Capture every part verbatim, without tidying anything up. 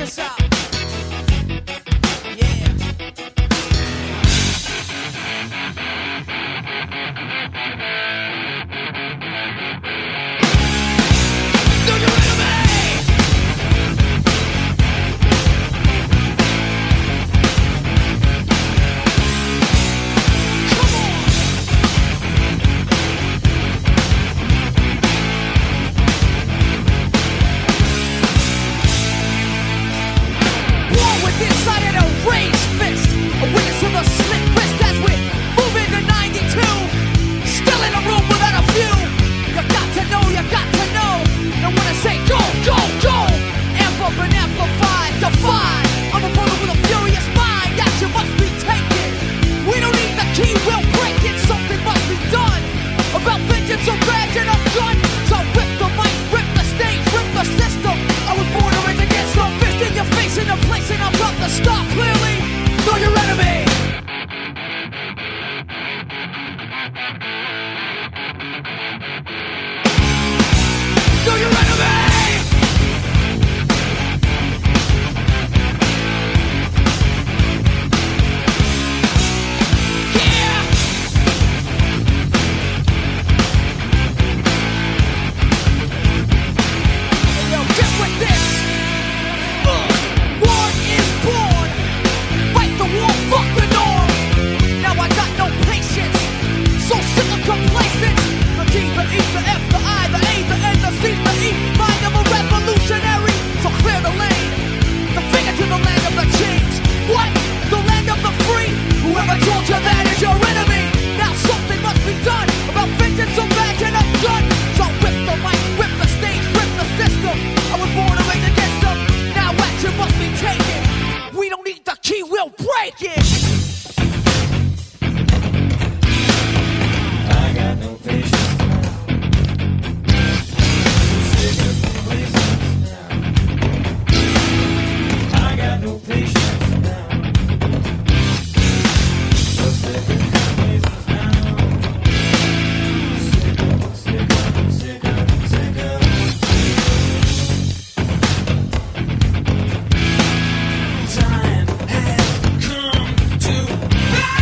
us out. Yeah. Do you enemy? Inside of a raised fist, a witness of a slit wrist as we move into ninety-two. Still in a room without a view. You got to know, you got to know. And when I say go, go, go, amp up and amplify, defy. I'm a brother with a furious mind. Action must be taken. We don't need the key, we'll break it. Something must be done about vengeance, a badge and a gun. So rip the mic, rip the stage, rip the system. I was born to raise against no fist in your face, in a place, and I'm about to stop clearly. Know your enemy. Know your enemy. Complacent, the G, the E, the F, the I, the A, the N, the C, the E, mind of a revolutionary. So clear the lane, the finger to the land of the change. What? The land of the free? Whoever told you that is your enemy. Now something must be done about vengeance, a badge and a gun. So rip the mic, rip the stage, rip the system. I was born to rage against them. Now action must be taken. We don't need the key, we'll break it. No patience now. Sick of complacency now. I got no patience now. So sick of complacency now. Sick of, sick of, sick of, sick of. Time has come to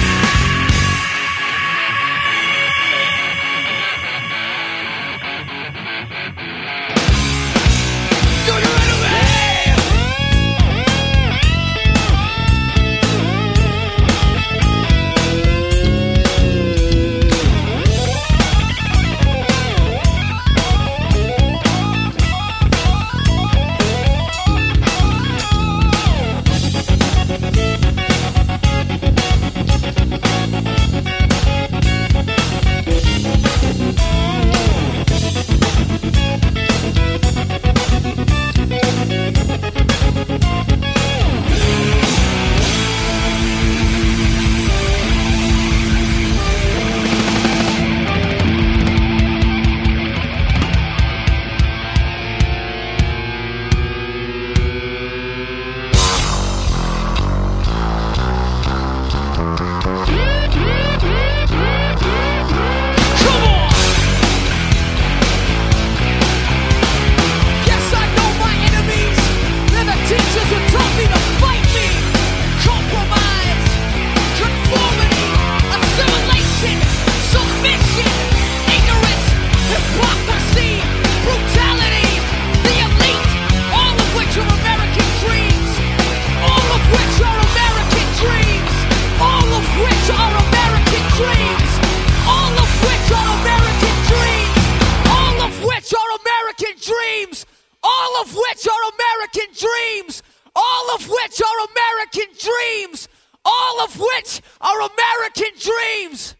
all of which are American dreams, all of which are American dreams, all of which are American dreams.